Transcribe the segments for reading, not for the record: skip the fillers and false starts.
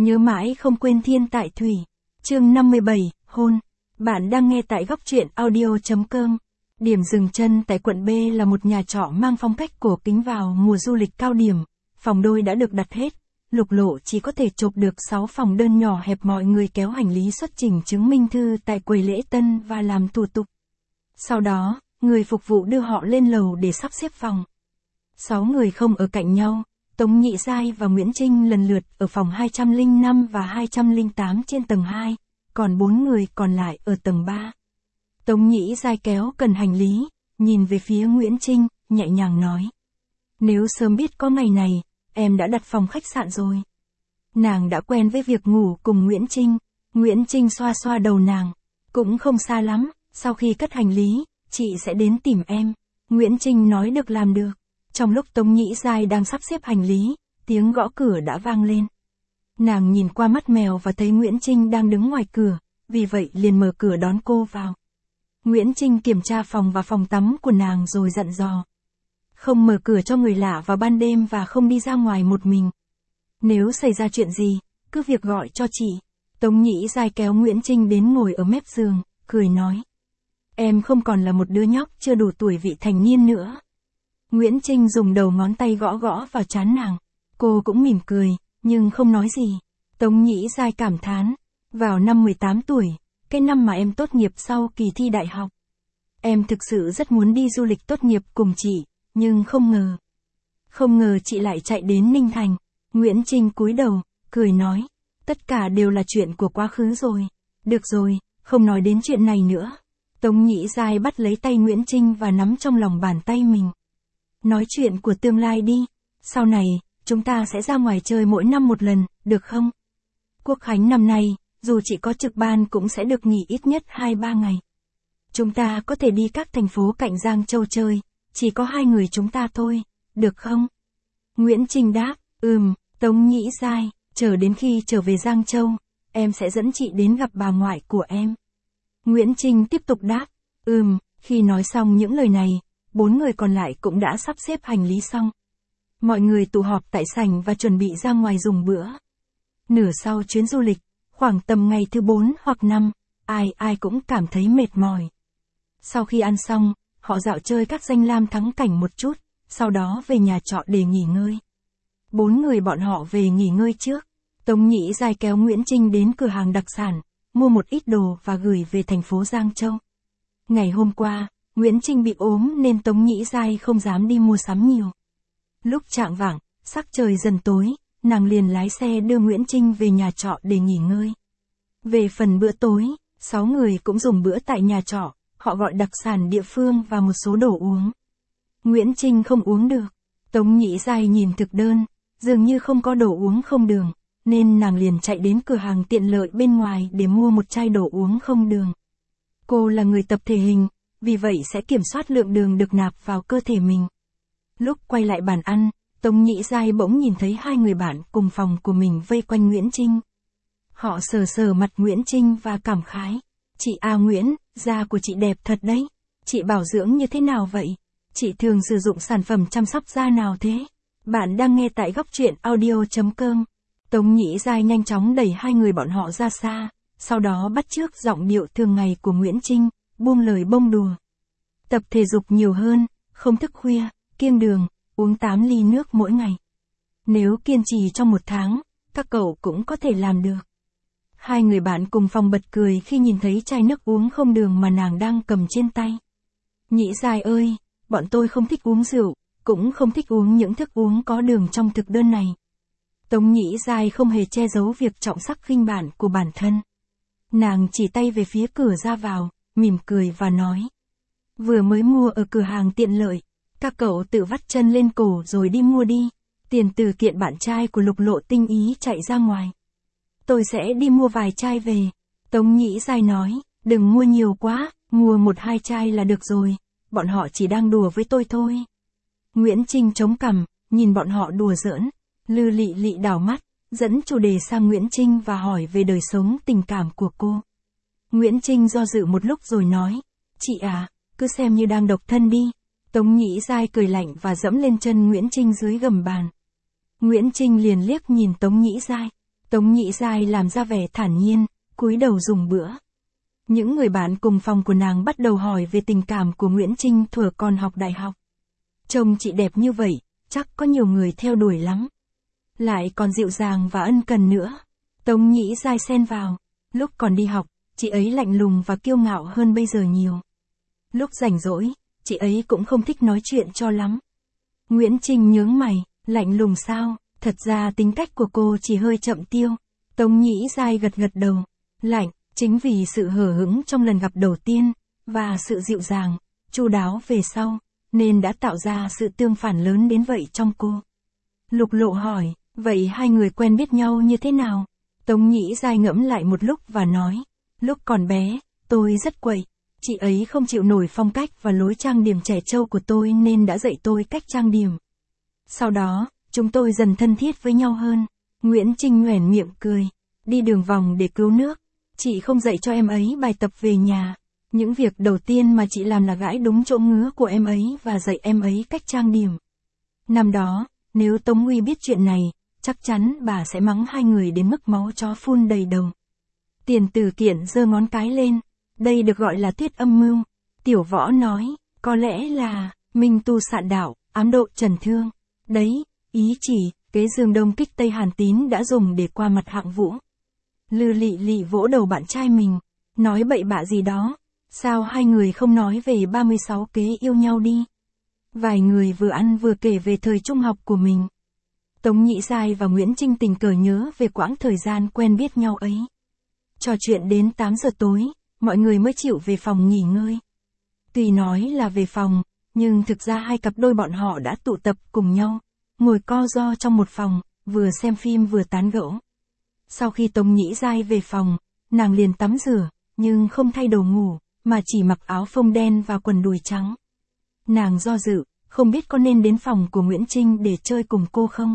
Nhớ mãi không quên thiên tại thủy. Chương 57, hôn. Bạn đang nghe tại góc truyện audio.com. Điểm dừng chân tại quận B là một nhà trọ mang phong cách cổ kính vào mùa du lịch cao điểm. Phòng đôi đã được đặt hết. Lục lộ chỉ có thể chộp được 6 phòng đơn nhỏ hẹp, mọi người kéo hành lý xuất trình chứng minh thư tại quầy lễ tân và làm thủ tục. Sau đó, người phục vụ đưa họ lên lầu để sắp xếp phòng. 6 người không ở cạnh nhau. Tống Nhị Giai và Nguyễn Trinh lần lượt ở phòng 205 và 208 trên tầng 2, còn 4 người còn lại ở tầng 3. Tống Nhị Giai kéo cần hành lý, nhìn về phía Nguyễn Trinh, nhẹ nhàng nói. Nếu sớm biết có ngày này, em đã đặt phòng khách sạn rồi. Nàng đã quen với việc ngủ cùng Nguyễn Trinh. Nguyễn Trinh xoa xoa đầu nàng. Cũng không xa lắm, sau khi cất hành lý, chị sẽ đến tìm em. Nguyễn Trinh nói được làm được. Trong lúc Tống Nhị Giai đang sắp xếp hành lý, tiếng gõ cửa đã vang lên. Nàng nhìn qua mắt mèo và thấy Nguyễn Trinh đang đứng ngoài cửa, vì vậy liền mở cửa đón cô vào. Nguyễn Trinh kiểm tra phòng và phòng tắm của nàng rồi dặn dò. Không mở cửa cho người lạ vào ban đêm và không đi ra ngoài một mình. Nếu xảy ra chuyện gì, cứ việc gọi cho chị. Tống Nhị Giai kéo Nguyễn Trinh đến ngồi ở mép giường, cười nói. Em không còn là một đứa nhóc chưa đủ tuổi vị thành niên nữa. Nguyễn Trinh dùng đầu ngón tay gõ gõ vào trán nàng. Cô cũng mỉm cười, nhưng không nói gì. Tống Nhị Giai cảm thán. Vào năm 18 tuổi, cái năm mà em tốt nghiệp sau kỳ thi đại học. Em thực sự rất muốn đi du lịch tốt nghiệp cùng chị, nhưng không ngờ chị lại chạy đến Ninh Thành. Nguyễn Trinh cúi đầu, cười nói. Tất cả đều là chuyện của quá khứ rồi. Được rồi, không nói đến chuyện này nữa. Tống Nhị Giai bắt lấy tay Nguyễn Trinh và nắm trong lòng bàn tay mình. Nói chuyện của tương lai đi. Sau này, chúng ta sẽ ra ngoài chơi mỗi năm một lần, được không? Quốc khánh năm nay, dù chị có trực ban cũng sẽ được nghỉ ít nhất 2-3 ngày. Chúng ta có thể đi các thành phố cạnh Giang Châu chơi, chỉ có 2 người chúng ta thôi, được không? Nguyễn Trinh đáp, Tống Nhị Giai, chờ đến khi trở về Giang Châu, em sẽ dẫn chị đến gặp bà ngoại của em. Nguyễn Trinh tiếp tục đáp, khi nói xong những lời này, 4 người còn lại cũng đã sắp xếp hành lý xong. Mọi người tụ họp tại sảnh và chuẩn bị ra ngoài dùng bữa. Nửa sau chuyến du lịch, khoảng tầm ngày thứ 4 hoặc 5, ai cũng cảm thấy mệt mỏi. Sau khi ăn xong, họ dạo chơi các danh lam thắng cảnh một chút, sau đó về nhà trọ để nghỉ ngơi. 4 người bọn họ về nghỉ ngơi trước. Tống Nhị Giai kéo Nguyễn Trinh đến cửa hàng đặc sản, mua một ít đồ và gửi về thành phố Giang Châu. Ngày hôm qua, Nguyễn Trinh bị ốm nên Tống Nhị Giai không dám đi mua sắm nhiều. Lúc chạng vạng, sắc trời dần tối, nàng liền lái xe đưa Nguyễn Trinh về nhà trọ để nghỉ ngơi. Về phần bữa tối, 6 người cũng dùng bữa tại nhà trọ, họ gọi đặc sản địa phương và một số đồ uống. Nguyễn Trinh không uống được. Tống Nhị Giai nhìn thực đơn, dường như không có đồ uống không đường, nên nàng liền chạy đến cửa hàng tiện lợi bên ngoài để mua một chai đồ uống không đường. Cô là người tập thể hình, vì vậy sẽ kiểm soát lượng đường được nạp vào cơ thể mình. Lúc quay lại bàn ăn, Tống Nhị Giai bỗng nhìn thấy 2 người bạn cùng phòng của mình vây quanh Nguyễn Trinh. Họ sờ sờ mặt Nguyễn Trinh và cảm khái. Chị Nguyễn, da của chị đẹp thật đấy. Chị bảo dưỡng như thế nào vậy? Chị thường sử dụng sản phẩm chăm sóc da nào thế? Bạn đang nghe tại góc truyện audio.com. Tống Nhị Giai nhanh chóng đẩy 2 người bọn họ ra xa, sau đó bắt chước giọng điệu thường ngày của Nguyễn Trinh, buông lời bông đùa. Tập thể dục nhiều hơn, không thức khuya, kiêng đường, uống 8 ly nước mỗi ngày. Nếu kiên trì trong 1 tháng, các cậu cũng có thể làm được. 2 người bạn cùng phòng bật cười khi nhìn thấy chai nước uống không đường mà nàng đang cầm trên tay. Nhị Giai ơi, bọn tôi không thích uống rượu, cũng không thích uống những thức uống có đường trong thực đơn này. Tống Nhị Giai không hề che giấu việc trọng sắc khinh bản của bản thân. Nàng chỉ tay về phía cửa ra vào, mỉm cười và nói. Vừa mới mua ở cửa hàng tiện lợi, các cậu tự vắt chân lên cổ rồi đi mua đi. Tiền từ kiện bạn trai của Lục Lộ tinh ý chạy ra ngoài. Tôi sẽ đi mua vài chai về. Tống Nhị Giai nói, đừng mua nhiều quá, mua 1-2 chai là được rồi, bọn họ chỉ đang đùa với tôi thôi. Nguyễn Trinh chống cằm, nhìn bọn họ đùa giỡn. Lư Lị Lị đảo mắt, dẫn chủ đề sang Nguyễn Trinh và hỏi về đời sống tình cảm của cô. Nguyễn Trinh do dự một lúc rồi nói, chị cứ xem như đang độc thân đi. Tống Nhị Giai cười lạnh và dẫm lên chân Nguyễn Trinh dưới gầm bàn. Nguyễn Trinh liền liếc nhìn Tống Nhị Giai. Tống Nhĩ Giai làm ra vẻ thản nhiên, cúi đầu dùng bữa. Những người bạn cùng phòng của nàng bắt đầu hỏi về tình cảm của Nguyễn Trinh thuở còn học đại học. Trông chị đẹp như vậy, chắc có nhiều người theo đuổi lắm. Lại còn dịu dàng và ân cần nữa. Tống Nhĩ Giai xen vào. Lúc còn đi học, chị ấy lạnh lùng và kiêu ngạo hơn bây giờ nhiều. Lúc rảnh rỗi, chị ấy cũng không thích nói chuyện cho lắm. Nguyễn Trinh nhướng mày, lạnh lùng sao? Thật ra tính cách của cô chỉ hơi chậm tiêu. Tống Nhĩ Giai gật gật đầu. Lạnh, chính vì sự hờ hững trong lần gặp đầu tiên, và sự dịu dàng, chu đáo về sau, nên đã tạo ra sự tương phản lớn đến vậy trong cô. Lục Lộ hỏi, vậy hai người quen biết nhau như thế nào? Tống Nhĩ Giai ngẫm lại một lúc và nói, lúc còn bé, tôi rất quậy. Chị ấy không chịu nổi phong cách và lối trang điểm trẻ trâu của tôi nên đã dạy tôi cách trang điểm. Sau đó, chúng tôi dần thân thiết với nhau hơn. Nguyễn Trinh nhoẻn miệng cười, đi đường vòng để cứu nước. Chị không dạy cho em ấy bài tập về nhà. Những việc đầu tiên mà chị làm là gãi đúng chỗ ngứa của em ấy và dạy em ấy cách trang điểm. Năm đó, nếu Tống Nguy biết chuyện này, chắc chắn bà sẽ mắng hai người đến mức máu chó phun đầy đầu. Tiền Tử Kiện giơ ngón cái lên, đây được gọi là thuyết âm mưu. Tiểu Võ nói, có lẽ là minh tu sạn đạo, ám độ trần thương. Đấy, ý chỉ, kế Dương Đông kích Tây Hàn Tín đã dùng để qua mặt Hạng Vũ. Lư Lị Lị vỗ đầu bạn trai mình, nói bậy bạ gì đó, sao hai người không nói về 36 kế yêu nhau đi. Vài người vừa ăn vừa kể về thời trung học của mình. Tống Nhĩ Giai và Nguyễn Trinh tình cờ nhớ về quãng thời gian quen biết nhau ấy. Trò chuyện đến 8 giờ tối, mọi người mới chịu về phòng nghỉ ngơi. Tuy nói là về phòng, nhưng thực ra hai cặp đôi bọn họ đã tụ tập cùng nhau, ngồi co ro trong một phòng, vừa xem phim vừa tán gẫu. Sau khi Tống Nhĩ Giai về phòng, nàng liền tắm rửa, nhưng không thay đồ ngủ, mà chỉ mặc áo phông đen và quần đùi trắng. Nàng do dự, không biết có nên đến phòng của Nguyễn Trinh để chơi cùng cô không.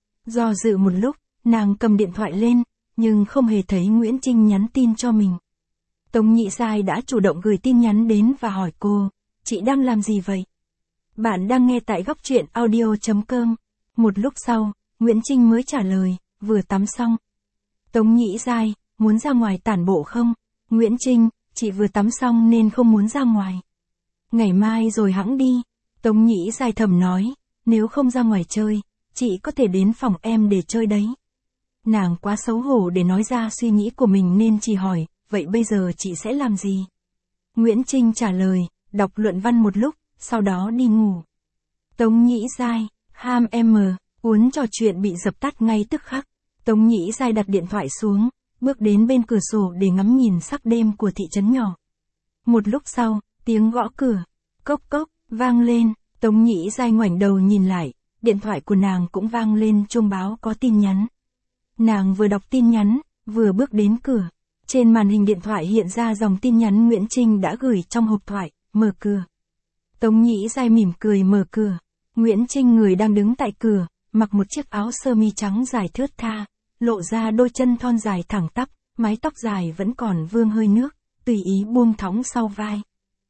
Do dự một lúc, nàng cầm điện thoại lên, nhưng không hề thấy Nguyễn Trinh nhắn tin cho mình. Tống Nhĩ Giai đã chủ động gửi tin nhắn đến và hỏi cô, chị đang làm gì vậy? Bạn đang nghe tại góc truyện audio.com. Một lúc sau, Nguyễn Trinh mới trả lời, vừa tắm xong. Tống Nhĩ Giai, muốn ra ngoài tản bộ không? Nguyễn Trinh, chị vừa tắm xong nên không muốn ra ngoài. Ngày mai rồi hẵng đi. Tống Nhĩ Giai thầm nói, nếu không ra ngoài chơi, chị có thể đến phòng em để chơi đấy. Nàng quá xấu hổ để nói ra suy nghĩ của mình nên chỉ hỏi, vậy bây giờ chị sẽ làm gì? Nguyễn Trinh trả lời, đọc luận văn một lúc, sau đó đi ngủ. Tống Nhĩ Giai, ham em uốn trò chuyện bị dập tắt ngay tức khắc. Tống Nhĩ Giai đặt điện thoại xuống, bước đến bên cửa sổ để ngắm nhìn sắc đêm của thị trấn nhỏ. Một lúc sau, tiếng gõ cửa, cốc cốc, vang lên. Tống Nhĩ Giai ngoảnh đầu nhìn lại, điện thoại của nàng cũng vang lên chuông báo có tin nhắn. Nàng vừa đọc tin nhắn, vừa bước đến cửa. Trên màn hình điện thoại hiện ra dòng tin nhắn Nguyễn Trinh đã gửi trong hộp thoại, mở cửa. Tống Nhĩ Giai mỉm cười mở cửa. Nguyễn Trinh người đang đứng tại cửa, mặc một chiếc áo sơ mi trắng dài thướt tha, lộ ra đôi chân thon dài thẳng tắp, mái tóc dài vẫn còn vương hơi nước, tùy ý buông thõng sau vai.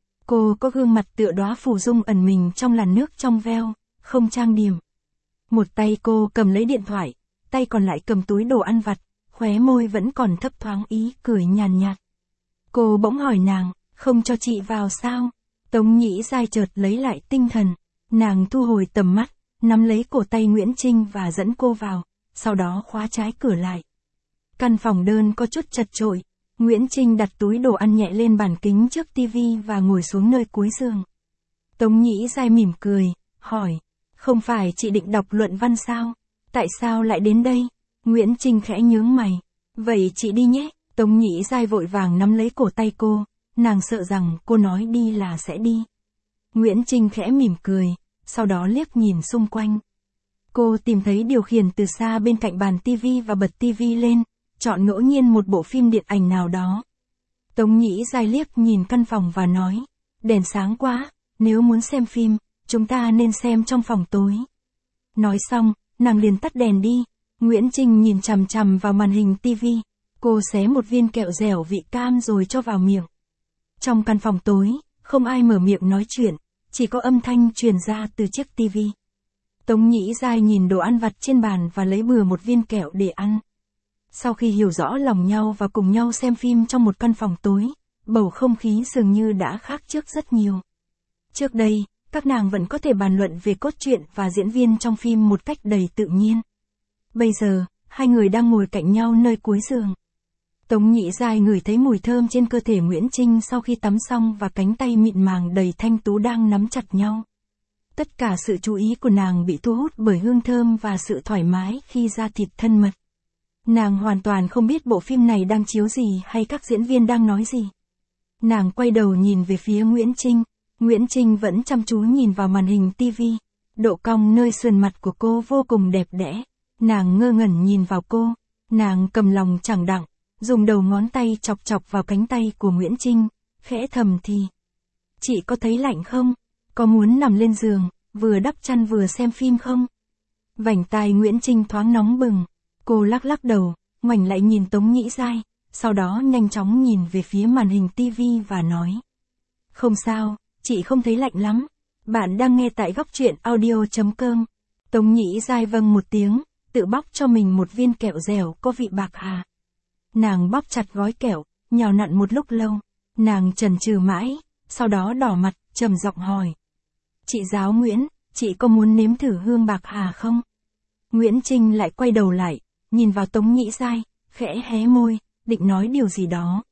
Cô có gương mặt tựa đóa phù dung ẩn mình trong làn nước trong veo, không trang điểm. Một tay cô cầm lấy điện thoại, tay còn lại cầm túi đồ ăn vặt, khóe môi vẫn còn thấp thoáng ý cười nhàn nhạt. Cô bỗng hỏi nàng, không cho chị vào sao? Tống Nhĩ Giai chợt lấy lại tinh thần, nàng thu hồi tầm mắt, nắm lấy cổ tay Nguyễn Trinh và dẫn cô vào, sau đó khóa trái cửa lại. Căn phòng đơn có chút chật chội, Nguyễn Trinh đặt túi đồ ăn nhẹ lên bàn kính trước tivi và ngồi xuống nơi cuối giường. Tống Nhĩ Giai mỉm cười, hỏi, không phải chị định đọc luận văn sao? Tại sao lại đến đây? Nguyễn Trinh khẽ nhướng mày, vậy chị đi nhé. Tống Nhĩ Giai vội vàng nắm lấy cổ tay cô, nàng sợ rằng cô nói đi là sẽ đi. Nguyễn Trinh khẽ mỉm cười, sau đó liếc nhìn xung quanh. Cô tìm thấy điều khiển từ xa bên cạnh bàn tivi và bật tivi lên, chọn ngẫu nhiên một bộ phim điện ảnh nào đó. Tống Nhĩ Giai liếc nhìn căn phòng và nói, đèn sáng quá, nếu muốn xem phim, chúng ta nên xem trong phòng tối. Nói xong, nàng liền tắt đèn đi. Nguyễn Trinh nhìn chằm chằm vào màn hình tivi, cô xé một viên kẹo dẻo vị cam rồi cho vào miệng. Trong căn phòng tối, không ai mở miệng nói chuyện, chỉ có âm thanh truyền ra từ chiếc tivi. Tống Nhĩ Giai nhìn đồ ăn vặt trên bàn và lấy bừa một viên kẹo để ăn. Sau khi hiểu rõ lòng nhau và cùng nhau xem phim trong một căn phòng tối, bầu không khí dường như đã khác trước rất nhiều. Trước đây, các nàng vẫn có thể bàn luận về cốt truyện và diễn viên trong phim một cách đầy tự nhiên. Bây giờ, hai người đang ngồi cạnh nhau nơi cuối giường. Tống Nhĩ Giai ngửi thấy mùi thơm trên cơ thể Nguyễn Trinh sau khi tắm xong và cánh tay mịn màng đầy thanh tú đang nắm chặt nhau. Tất cả sự chú ý của nàng bị thu hút bởi hương thơm và sự thoải mái khi da thịt thân mật. Nàng hoàn toàn không biết bộ phim này đang chiếu gì hay các diễn viên đang nói gì. Nàng quay đầu nhìn về phía Nguyễn Trinh. Nguyễn Trinh vẫn chăm chú nhìn vào màn hình TV. Độ cong nơi sườn mặt của cô vô cùng đẹp đẽ. Nàng ngơ ngẩn nhìn vào cô. Nàng cầm lòng chẳng đặng, dùng đầu ngón tay chọc chọc vào cánh tay của Nguyễn Trinh, khẽ thầm thì. Chị có thấy lạnh không? Có muốn nằm lên giường, vừa đắp chăn vừa xem phim không? Vành tai Nguyễn Trinh thoáng nóng bừng. Cô lắc lắc đầu, ngoảnh lại nhìn Tống Nhĩ Giai, sau đó nhanh chóng nhìn về phía màn hình TV và nói. Không sao, chị không thấy lạnh lắm. Bạn đang nghe tại góc truyện audio.com. Tống Nhĩ Giai vâng một tiếng, tự bóc cho mình một viên kẹo dẻo có vị bạc hà. Nàng bóp chặt gói kẹo, nhào nặn một lúc lâu. Nàng chần chừ mãi, sau đó đỏ mặt, trầm giọng hỏi. Chị giáo Nguyễn, chị có muốn nếm thử hương bạc hà không? Nguyễn Trinh lại quay đầu lại, nhìn vào Tống Nhĩ Giai, khẽ hé môi, định nói điều gì đó.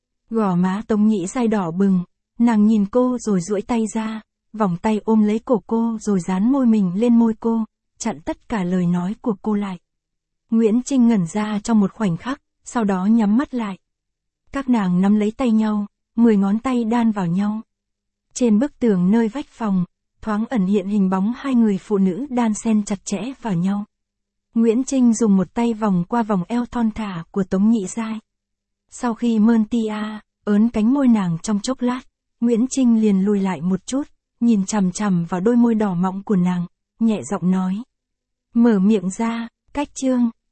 Gò má Tống Nhĩ Giai đỏ bừng, nàng nhìn cô rồi duỗi tay ra, vòng tay ôm lấy cổ cô rồi dán môi mình lên môi cô, chặn tất cả lời nói của cô lại. Nguyễn Trinh ngẩn ra trong một khoảnh khắc, sau đó nhắm mắt lại. Các nàng nắm lấy tay nhau, 10 ngón tay đan vào nhau. Trên bức tường nơi vách phòng, thoáng ẩn hiện hình bóng hai người phụ nữ đan xen chặt chẽ vào nhau. Nguyễn Trinh dùng một tay vòng qua vòng eo thon thả của Tống Nhĩ Giai. Sau khi mơn tia, ớn cánh môi nàng trong chốc lát, Nguyễn Trinh liền lùi lại một chút, nhìn chằm chằm vào đôi môi đỏ mọng của nàng, nhẹ giọng nói. Mở miệng ra, cách chương.